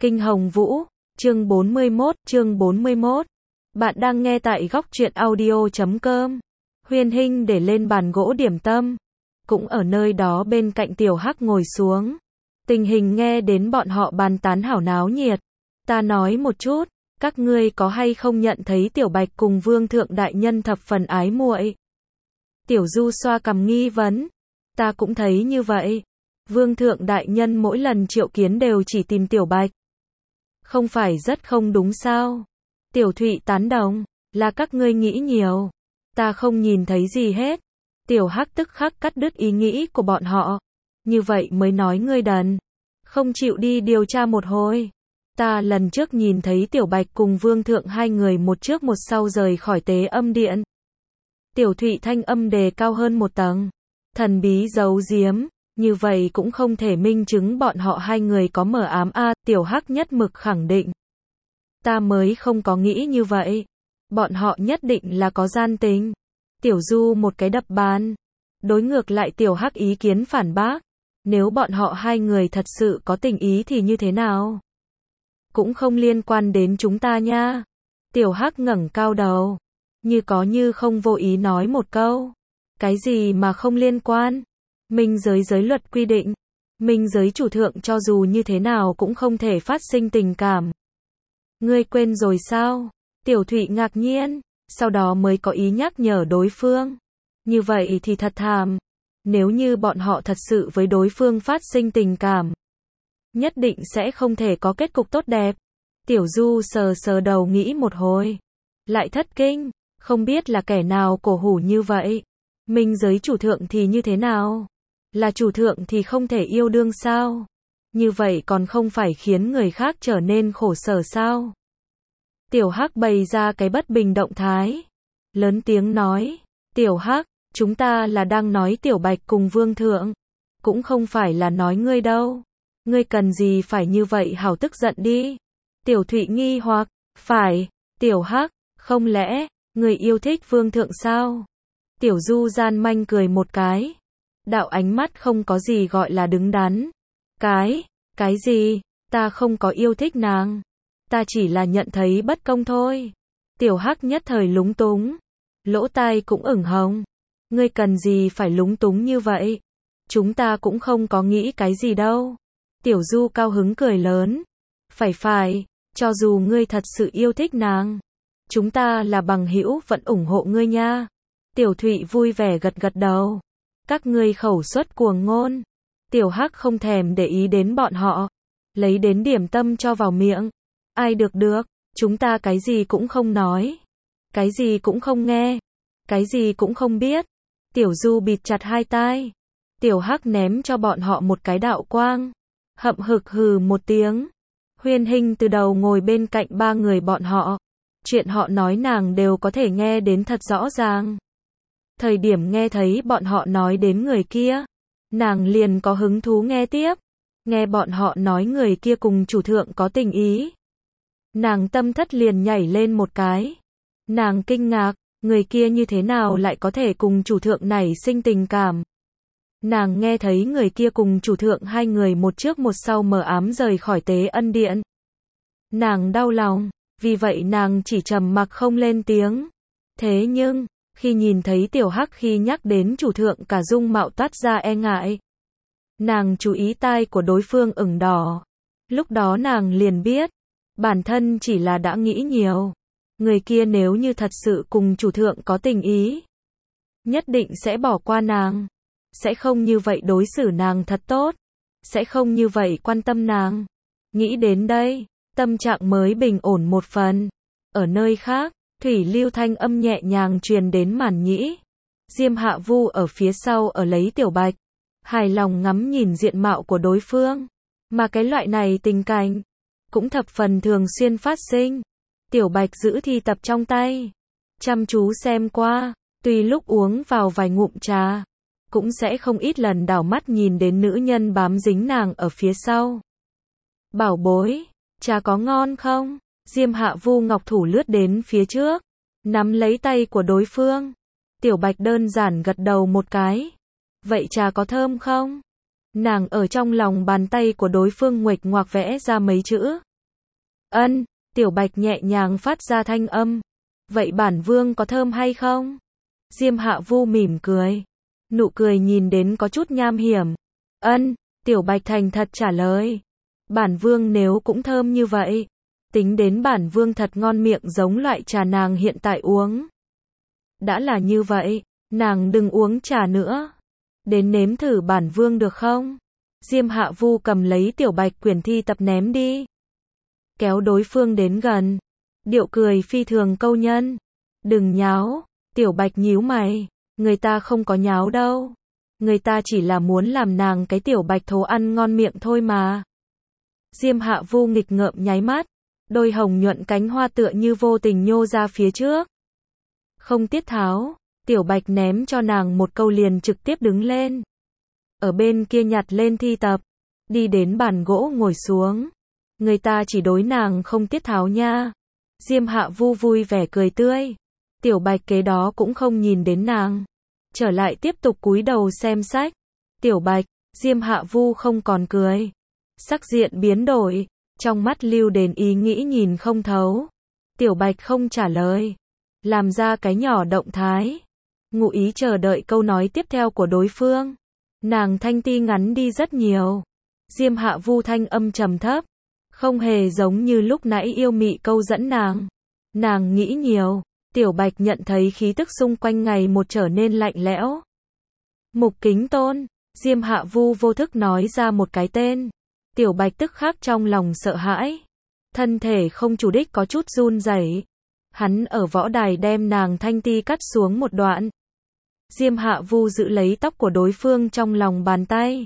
Kinh Hồng Vũ, chương 41. Bạn đang nghe tại góc truyện audio.com. Huyên Hinh để lên bàn gỗ điểm tâm. Cũng ở nơi đó bên cạnh Tiểu Hắc ngồi xuống. Tình hình nghe đến bọn họ bàn tán hảo náo nhiệt. Ta nói một chút, các ngươi có hay không nhận thấy Tiểu Bạch cùng Vương Thượng Đại Nhân thập phần ái muội? Tiểu Du xoa cằm nghi vấn. Ta cũng thấy như vậy. Vương Thượng Đại Nhân mỗi lần triệu kiến đều chỉ tìm Tiểu Bạch. Không phải rất không đúng sao? Tiểu Thụy tán đồng, là các ngươi nghĩ nhiều. Ta không nhìn thấy gì hết. Tiểu Hắc tức khắc cắt đứt ý nghĩ của bọn họ. Như vậy mới nói ngươi đần. Không chịu đi điều tra một hồi. Ta lần trước nhìn thấy Tiểu Bạch cùng Vương Thượng hai người một trước một sau rời khỏi Tế Âm Điện. Tiểu Thụy thanh âm đề cao hơn một tầng. Thần bí giấu giếm, như vậy cũng không thể minh chứng bọn họ hai người có mờ ám a. Tiểu Hắc nhất mực khẳng định. Ta mới không có nghĩ như vậy. Bọn họ nhất định là có gian tình. Tiểu Du một cái đập bàn. Đối ngược lại Tiểu Hắc ý kiến phản bác. Nếu bọn họ hai người thật sự có tình ý thì như thế nào? Cũng không liên quan đến chúng ta nha. Tiểu Hắc ngẩng cao đầu. Như có như không vô ý nói một câu. Cái gì mà không liên quan? Minh giới luật quy định. Minh giới chủ thượng cho dù như thế nào cũng không thể phát sinh tình cảm. Ngươi quên rồi sao? Tiểu Thụy ngạc nhiên. Sau đó mới có ý nhắc nhở đối phương. Như vậy thì thật thảm. Nếu như bọn họ thật sự với đối phương phát sinh tình cảm, nhất định sẽ không thể có kết cục tốt đẹp. Tiểu Du sờ đầu nghĩ một hồi. Lại thất kinh. Không biết là kẻ nào cổ hủ như vậy. Minh giới chủ thượng thì như thế nào? Là chủ thượng thì không thể yêu đương sao? Như vậy còn không phải khiến người khác trở nên khổ sở sao? Tiểu Hắc bày ra cái bất bình động thái. Lớn tiếng nói. Tiểu Hắc, chúng ta là đang nói Tiểu Bạch cùng Vương Thượng. Cũng không phải là nói ngươi đâu. Ngươi cần gì phải như vậy hảo tức giận đi. Tiểu Thụy nghi hoặc. Phải, Tiểu Hắc, không lẽ, ngươi yêu thích Vương Thượng sao? Tiểu Du gian manh cười một cái. Đạo ánh mắt không có gì gọi là đứng đắn. Cái gì? Ta không có yêu thích nàng. Ta chỉ là nhận thấy bất công thôi. Tiểu Hắc nhất thời lúng túng. Lỗ tai cũng ửng hồng. Ngươi cần gì phải lúng túng như vậy? Chúng ta cũng không có nghĩ cái gì đâu. Tiểu Du cao hứng cười lớn. Phải, cho dù ngươi thật sự yêu thích nàng. Chúng ta là bằng hữu vẫn ủng hộ ngươi nha. Tiểu Thụy vui vẻ gật đầu. Các ngươi khẩu suất cuồng ngôn. Tiểu Hắc không thèm để ý đến bọn họ. Lấy đến điểm tâm cho vào miệng. Ai được, chúng ta cái gì cũng không nói. Cái gì cũng không nghe. Cái gì cũng không biết. Tiểu Du bịt chặt hai tai. Tiểu Hắc ném cho bọn họ một cái đạo quang. Hậm hực hừ một tiếng. Huyên Hinh từ đầu ngồi bên cạnh ba người bọn họ. Chuyện họ nói nàng đều có thể nghe đến thật rõ ràng. Thời điểm nghe thấy bọn họ nói đến người kia, nàng liền có hứng thú nghe tiếp. Nghe bọn họ nói người kia cùng chủ thượng có tình ý. Nàng tâm thất liền nhảy lên một cái. Nàng kinh ngạc, người kia như thế nào lại có thể cùng chủ thượng nảy sinh tình cảm. Nàng nghe thấy người kia cùng chủ thượng hai người một trước một sau mờ ám rời khỏi Tế Ân Điện. Nàng đau lòng, vì vậy nàng chỉ trầm mặc không lên tiếng. Thế nhưng, khi nhìn thấy Tiểu Hắc khi nhắc đến chủ thượng cả dung mạo toát ra e ngại. Nàng chú ý tai của đối phương ửng đỏ. Lúc đó nàng liền biết, bản thân chỉ là đã nghĩ nhiều. Người kia nếu như thật sự cùng chủ thượng có tình ý, nhất định sẽ bỏ qua nàng. Sẽ không như vậy đối xử nàng thật tốt. Sẽ không như vậy quan tâm nàng. Nghĩ đến đây, tâm trạng mới bình ổn một phần. Ở nơi khác, thủy lưu thanh âm nhẹ nhàng truyền đến màn nhĩ. Diêm Hạ Vu ở phía sau ở lấy Tiểu Bạch. Hài lòng ngắm nhìn diện mạo của đối phương. Mà cái loại này tình cảnh cũng thập phần thường xuyên phát sinh. Tiểu Bạch giữ thi tập trong tay. Chăm chú xem qua. Tuy lúc uống vào vài ngụm trà, cũng sẽ không ít lần đảo mắt nhìn đến nữ nhân bám dính nàng ở phía sau. Bảo bối, trà có ngon không? Diêm Hạ Vu ngọc thủ lướt đến phía trước, nắm lấy tay của đối phương. Tiểu Bạch đơn giản gật đầu một cái. Vậy trà có thơm không? Nàng ở trong lòng bàn tay của đối phương nguệch ngoạc vẽ ra mấy chữ. Ân, Tiểu Bạch nhẹ nhàng phát ra thanh âm. Vậy bản vương có thơm hay không? Diêm Hạ Vu mỉm cười. Nụ cười nhìn đến có chút nham hiểm. Ân, Tiểu Bạch thành thật trả lời. Bản vương nếu cũng thơm như vậy. Tính đến bản vương thật ngon miệng giống loại trà nàng hiện tại uống. Đã là như vậy, nàng đừng uống trà nữa. Đến nếm thử bản vương được không? Diêm Hạ Vu cầm lấy Tiểu Bạch quyển thi tập ném đi. Kéo đối phương đến gần. Điệu cười phi thường câu nhân. Đừng nháo. Tiểu Bạch nhíu mày. Người ta không có nháo đâu. Người ta chỉ là muốn làm nàng cái Tiểu Bạch thố ăn ngon miệng thôi mà. Diêm Hạ Vu nghịch ngợm nháy mắt. Đôi hồng nhuận cánh hoa tựa như vô tình nhô ra phía trước. Không tiết tháo. Tiểu Bạch ném cho nàng một câu liền trực tiếp đứng lên. Ở bên kia nhặt lên thi tập. Đi đến bàn gỗ ngồi xuống. Người ta chỉ đối nàng không tiết tháo nha. Diêm Hạ Vu vui vẻ cười tươi. Tiểu Bạch kế đó cũng không nhìn đến nàng. Trở lại tiếp tục cúi đầu xem sách. Tiểu Bạch, Diêm Hạ Vu không còn cười. Sắc diện biến đổi. Trong mắt lưu đến ý nghĩ nhìn không thấu. Tiểu Bạch không trả lời. Làm ra cái nhỏ động thái. Ngụ ý chờ đợi câu nói tiếp theo của đối phương. Nàng thanh ti ngắn đi rất nhiều. Diêm Hạ Vu thanh âm trầm thấp. Không hề giống như lúc nãy yêu mị câu dẫn nàng. Nàng nghĩ nhiều. Tiểu Bạch nhận thấy khí tức xung quanh ngày một trở nên lạnh lẽo. Mục Kính Tôn. Diêm Hạ Vu vô thức nói ra một cái tên. Tiểu Bạch tức khắc trong lòng sợ hãi. Thân thể không chủ đích có chút run rẩy. Hắn ở võ đài đem nàng thanh ti cắt xuống một đoạn. Diêm Hạ Vu giữ lấy tóc của đối phương trong lòng bàn tay.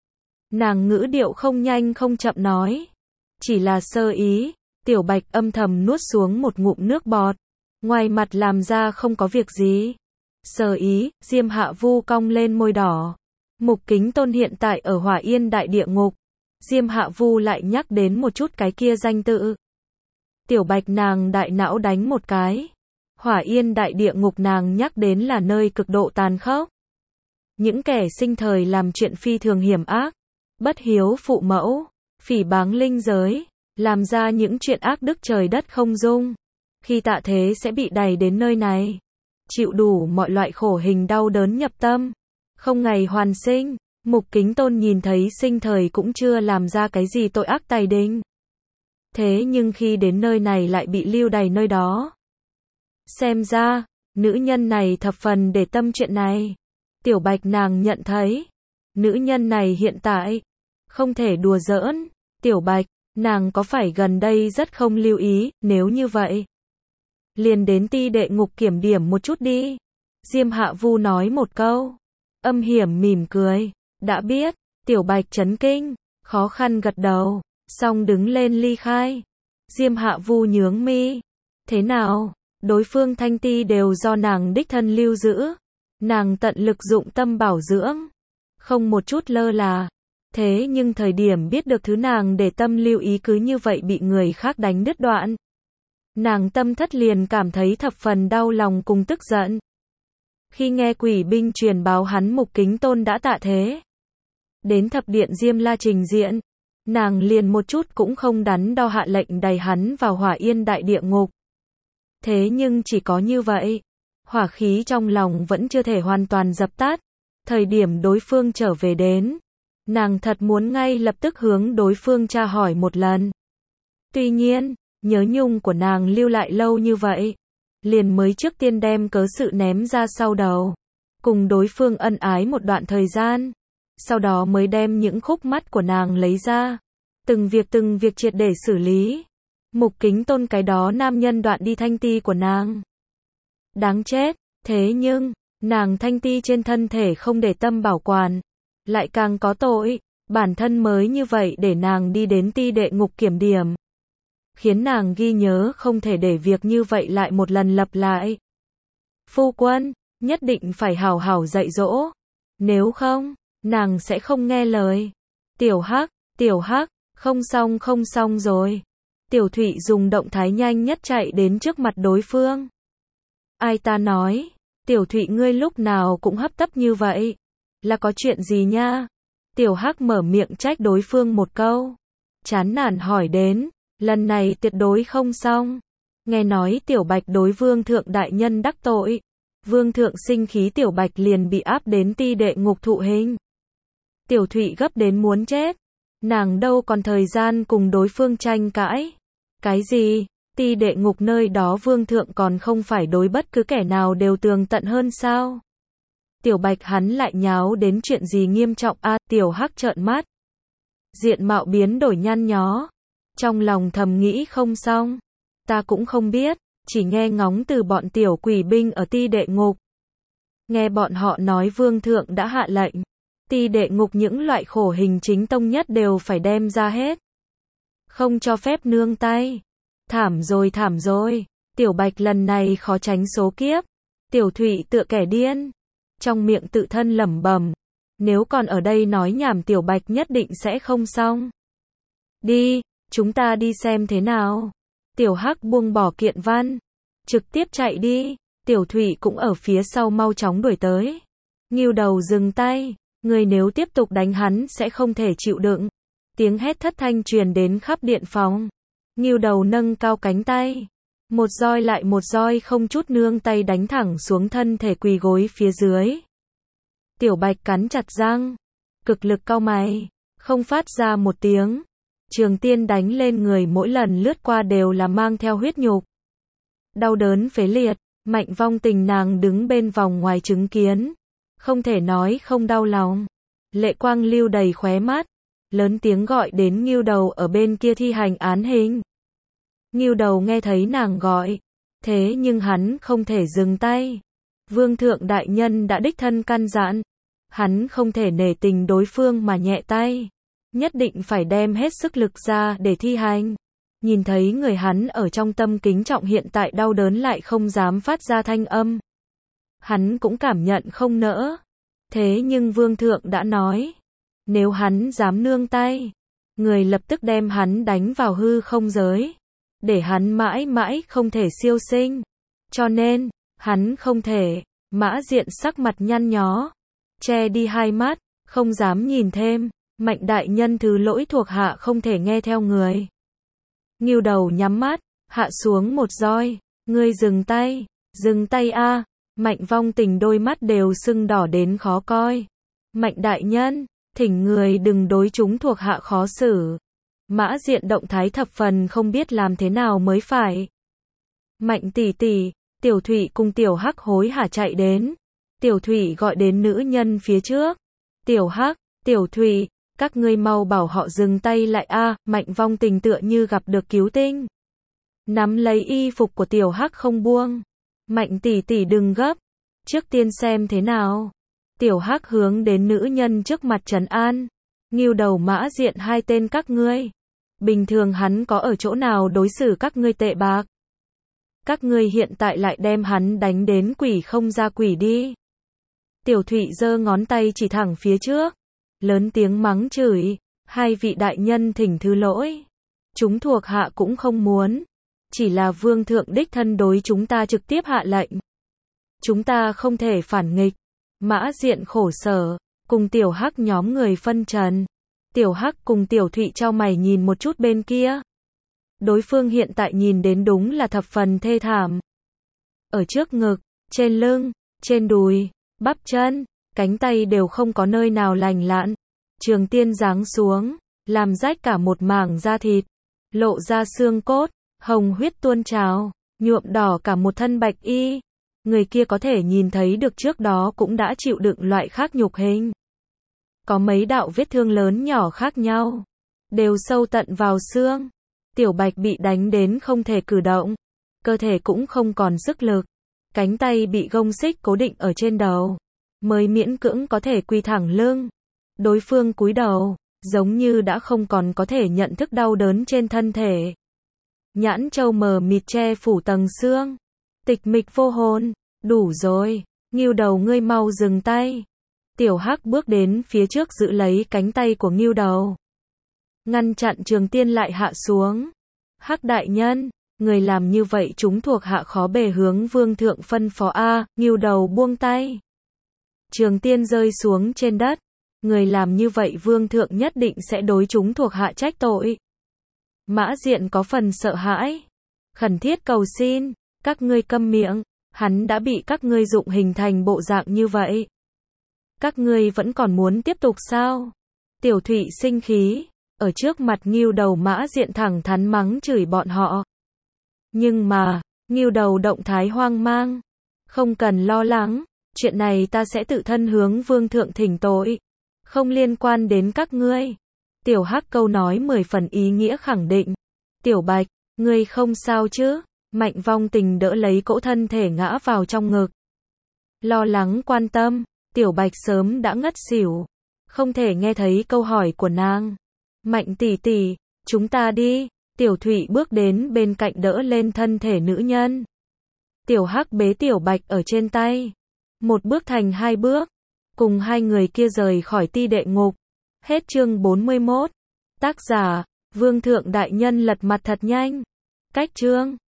Nàng ngữ điệu không nhanh không chậm nói. Chỉ là sơ ý. Tiểu Bạch âm thầm nuốt xuống một ngụm nước bọt. Ngoài mặt làm ra không có việc gì. Sơ ý, Diêm Hạ Vu cong lên môi đỏ. Mục Kính Tôn hiện tại ở Hỏa Yên Đại Địa Ngục. Diêm Hạ Vu lại nhắc đến một chút cái kia danh tự. Tiểu Bạch nàng đại não đánh một cái. Hỏa Yên Đại Địa Ngục nàng nhắc đến là nơi cực độ tàn khốc. Những kẻ sinh thời làm chuyện phi thường hiểm ác, bất hiếu phụ mẫu, phỉ báng linh giới, làm ra những chuyện ác đức trời đất không dung. Khi tạ thế sẽ bị đày đến nơi này, chịu đủ mọi loại khổ hình đau đớn nhập tâm, không ngày hoàn sinh. Mục Kính Tôn nhìn thấy sinh thời cũng chưa làm ra cái gì tội ác tày đình. Thế nhưng khi đến nơi này lại bị lưu đày nơi đó. Xem ra, nữ nhân này thập phần để tâm chuyện này. Tiểu Bạch nàng nhận thấy, nữ nhân này hiện tại, không thể đùa giỡn. Tiểu Bạch, nàng có phải gần đây rất không lưu ý, nếu như vậy. Liền đến ti đệ ngục kiểm điểm một chút đi. Diêm Hạ Vu nói một câu. Âm hiểm mỉm cười. Đã biết. Tiểu Bạch chấn kinh. Khó khăn gật đầu. Xong đứng lên ly khai. Diêm Hạ Vu nhướng mi. Thế nào? Đối phương thanh ti đều do nàng đích thân lưu giữ. Nàng tận lực dụng tâm bảo dưỡng. Không một chút lơ là. Thế nhưng thời điểm biết được thứ nàng để tâm lưu ý cứ như vậy bị người khác đánh đứt đoạn. Nàng tâm thất liền cảm thấy thập phần đau lòng cùng tức giận. Khi nghe quỷ binh truyền báo hắn Mục Kính Tôn đã tạ thế. Đến thập điện Diêm La trình diện. Nàng liền một chút cũng không đắn đo hạ lệnh đày hắn vào Hỏa Yên Đại Địa Ngục. Thế nhưng chỉ có như vậy. Hỏa khí trong lòng vẫn chưa thể hoàn toàn dập tắt. Thời điểm đối phương trở về đến. Nàng thật muốn ngay lập tức hướng đối phương tra hỏi một lần. Tuy nhiên, nhớ nhung của nàng lưu lại lâu như vậy. Liền mới trước tiên đem cớ sự ném ra sau đầu. Cùng đối phương ân ái một đoạn thời gian. Sau đó mới đem những khúc mắc của nàng lấy ra. Từng việc triệt để xử lý. Mục Kính Tôn cái đó nam nhân đoạn đi thanh ti của nàng. Đáng chết, thế nhưng, nàng thanh ti trên thân thể không để tâm bảo quản. Lại càng có tội, bản thân mới như vậy để nàng đi đến ti đệ ngục kiểm điểm. Khiến nàng ghi nhớ không thể để việc như vậy lại một lần lặp lại. Phu quân, nhất định phải hảo hảo dạy dỗ. Nếu không, nàng sẽ không nghe lời. Tiểu Hắc, không xong rồi. Tiểu Thụy dùng động thái nhanh nhất chạy đến trước mặt đối phương. Ai ta nói, Tiểu Thụy ngươi lúc nào cũng hấp tấp như vậy. Là có chuyện gì nha? Tiểu Hắc mở miệng trách đối phương một câu. Chán nản hỏi đến, lần này tuyệt đối không xong. Nghe nói Tiểu Bạch đối Vương thượng đại nhân đắc tội. Vương thượng sinh khí, Tiểu Bạch liền bị áp đến ti đệ ngục thụ hình. Tiểu Thụy gấp đến muốn chết. Nàng đâu còn thời gian cùng đối phương tranh cãi. Cái gì? Ti đệ ngục nơi đó Vương thượng còn không phải đối bất cứ kẻ nào đều tường tận hơn sao? Tiểu Bạch hắn lại nháo đến chuyện gì nghiêm trọng a? Tiểu Hắc trợn mắt. Diện mạo biến đổi nhăn nhó. Trong lòng thầm nghĩ không xong. Ta cũng không biết, chỉ nghe ngóng từ bọn tiểu quỷ binh ở ti đệ ngục. Nghe bọn họ nói Vương thượng đã hạ lệnh. Ti đệ ngục những loại khổ hình chính tông nhất đều phải đem ra hết. Không cho phép nương tay. Thảm rồi. Tiểu Bạch lần này khó tránh số kiếp. Tiểu Thụy tựa kẻ điên. Trong miệng tự thân lẩm bẩm. Nếu còn ở đây nói nhảm Tiểu Bạch nhất định sẽ không xong. Đi, chúng ta đi xem thế nào. Tiểu Hắc buông bỏ kiện văn. Trực tiếp chạy đi. Tiểu Thụy cũng ở phía sau mau chóng đuổi tới. Ngưu Đầu dừng tay. Người nếu tiếp tục đánh hắn sẽ không thể chịu đựng. Tiếng hét thất thanh truyền đến khắp điện phòng. Ngưu Đầu nâng cao cánh tay. Một roi lại một roi không chút nương tay đánh thẳng xuống thân thể quỳ gối phía dưới. Tiểu Bạch cắn chặt răng. Cực lực cau mày. Không phát ra một tiếng. Trường tiên đánh lên người mỗi lần lướt qua đều là mang theo huyết nhục. Đau đớn phế liệt. Mạnh Vong Tình nàng đứng bên vòng ngoài chứng kiến. Không thể nói không đau lòng. Lệ quang lưu đầy khóe mắt. Lớn tiếng gọi đến Ngưu Đầu ở bên kia thi hành án hình. Ngưu Đầu nghe thấy nàng gọi. Thế nhưng hắn không thể dừng tay. Vương thượng đại nhân đã đích thân căn dặn. Hắn không thể nể tình đối phương mà nhẹ tay. Nhất định phải đem hết sức lực ra để thi hành. Nhìn thấy người hắn ở trong tâm kính trọng hiện tại đau đớn lại không dám phát ra thanh âm. Hắn cũng cảm nhận không nỡ. Thế nhưng Vương thượng đã nói. Nếu hắn dám nương tay. Người lập tức đem hắn đánh vào hư không giới. Để hắn mãi mãi không thể siêu sinh. Cho nên, hắn không thể. Mã Diện sắc mặt nhăn nhó. Che đi hai mắt. Không dám nhìn thêm. Mạnh đại nhân thứ lỗi thuộc hạ không thể nghe theo người. Ngưu Đầu nhắm mắt. Hạ xuống một roi. Ngươi dừng tay. Dừng tay a. Mạnh Vong Tình đôi mắt đều sưng đỏ đến khó coi. Mạnh đại nhân, thỉnh người đừng đối chúng thuộc hạ khó xử. Mã Diện động thái thập phần không biết làm thế nào mới phải. Mạnh tỷ tỷ, Tiểu Thụy cùng Tiểu Hắc hối hả chạy đến. Tiểu Thụy gọi đến nữ nhân phía trước. Tiểu Hắc, Tiểu Thụy, các ngươi mau bảo họ dừng tay lại a. Mạnh Vong Tình tựa như gặp được cứu tinh. Nắm lấy y phục của Tiểu Hắc không buông. Mạnh tỷ tỷ đừng gấp. Trước tiên xem thế nào. Tiểu Hắc hướng đến nữ nhân trước mặt trấn an. Ngưu Đầu Mã Diện hai tên các ngươi. Bình thường hắn có ở chỗ nào đối xử các ngươi tệ bạc. Các ngươi hiện tại lại đem hắn đánh đến quỷ không ra quỷ đi. Tiểu Thụy giơ ngón tay chỉ thẳng phía trước. Lớn tiếng mắng chửi. Hai vị đại nhân thỉnh thứ lỗi. Chúng thuộc hạ cũng không muốn. Chỉ là Vương thượng đích thân đối chúng ta trực tiếp hạ lệnh. Chúng ta không thể phản nghịch. Mã Diện khổ sở. Cùng Tiểu Hắc nhóm người phân trần. Tiểu Hắc cùng Tiểu Thụy chau mày nhìn một chút bên kia. Đối phương hiện tại nhìn đến đúng là thập phần thê thảm. Ở trước ngực, trên lưng, trên đùi, bắp chân, cánh tay đều không có nơi nào lành lặn. Trường tiên giáng xuống, làm rách cả một mảng da thịt. Lộ ra xương cốt, hồng huyết tuôn trào, nhuộm đỏ cả một thân bạch y. Người kia có thể nhìn thấy được trước đó cũng đã chịu đựng loại khác nhục hình. Có mấy đạo vết thương lớn nhỏ khác nhau. Đều sâu tận vào xương. Tiểu Bạch bị đánh đến không thể cử động. Cơ thể cũng không còn sức lực. Cánh tay bị gông xích cố định ở trên đầu. Mới miễn cưỡng có thể quỳ thẳng lưng. Đối phương cúi đầu. Giống như đã không còn có thể nhận thức đau đớn trên thân thể. Nhãn châu mờ mịt che phủ tầng xương. Tịch mịch vô hồn. Đủ rồi. Ngưu Đầu ngươi mau dừng tay. Tiểu Hắc bước đến phía trước giữ lấy cánh tay của Ngưu Đầu. Ngăn chặn trường tiên lại hạ xuống. Hắc đại nhân, người làm như vậy chúng thuộc hạ khó bề hướng Vương thượng phân phó a. Ngưu Đầu buông tay. Trường tiên rơi xuống trên đất. Người làm như vậy Vương thượng nhất định sẽ đối chúng thuộc hạ trách tội. Mã Diện có phần sợ hãi, khẩn thiết cầu xin, các ngươi câm miệng, hắn đã bị các ngươi dụng hình thành bộ dạng như vậy. Các ngươi vẫn còn muốn tiếp tục sao? Tiểu Thụy sinh khí, ở trước mặt Ngưu Đầu Mã Diện thẳng thắn mắng chửi bọn họ. Nhưng mà, Ngưu Đầu động thái hoang mang, không cần lo lắng, chuyện này ta sẽ tự thân hướng vương thượng thỉnh tội, không liên quan đến các ngươi. Tiểu Hắc câu nói 10 phần ý nghĩa khẳng định. Tiểu Bạch, ngươi không sao chứ? Mạnh Vong Tình đỡ lấy cỗ thân thể ngã vào trong ngực. Lo lắng quan tâm, Tiểu Bạch sớm đã ngất xỉu, không thể nghe thấy câu hỏi của nàng. Mạnh tỷ tỷ, chúng ta đi. Tiểu Thụy bước đến bên cạnh đỡ lên thân thể nữ nhân. Tiểu Hắc bế Tiểu Bạch ở trên tay, một bước thành hai bước, cùng hai người kia rời khỏi ti đệ ngục. Hết chương 41. Tác giả, Vương Thượng Đại Nhân lật mặt thật nhanh. Cách chương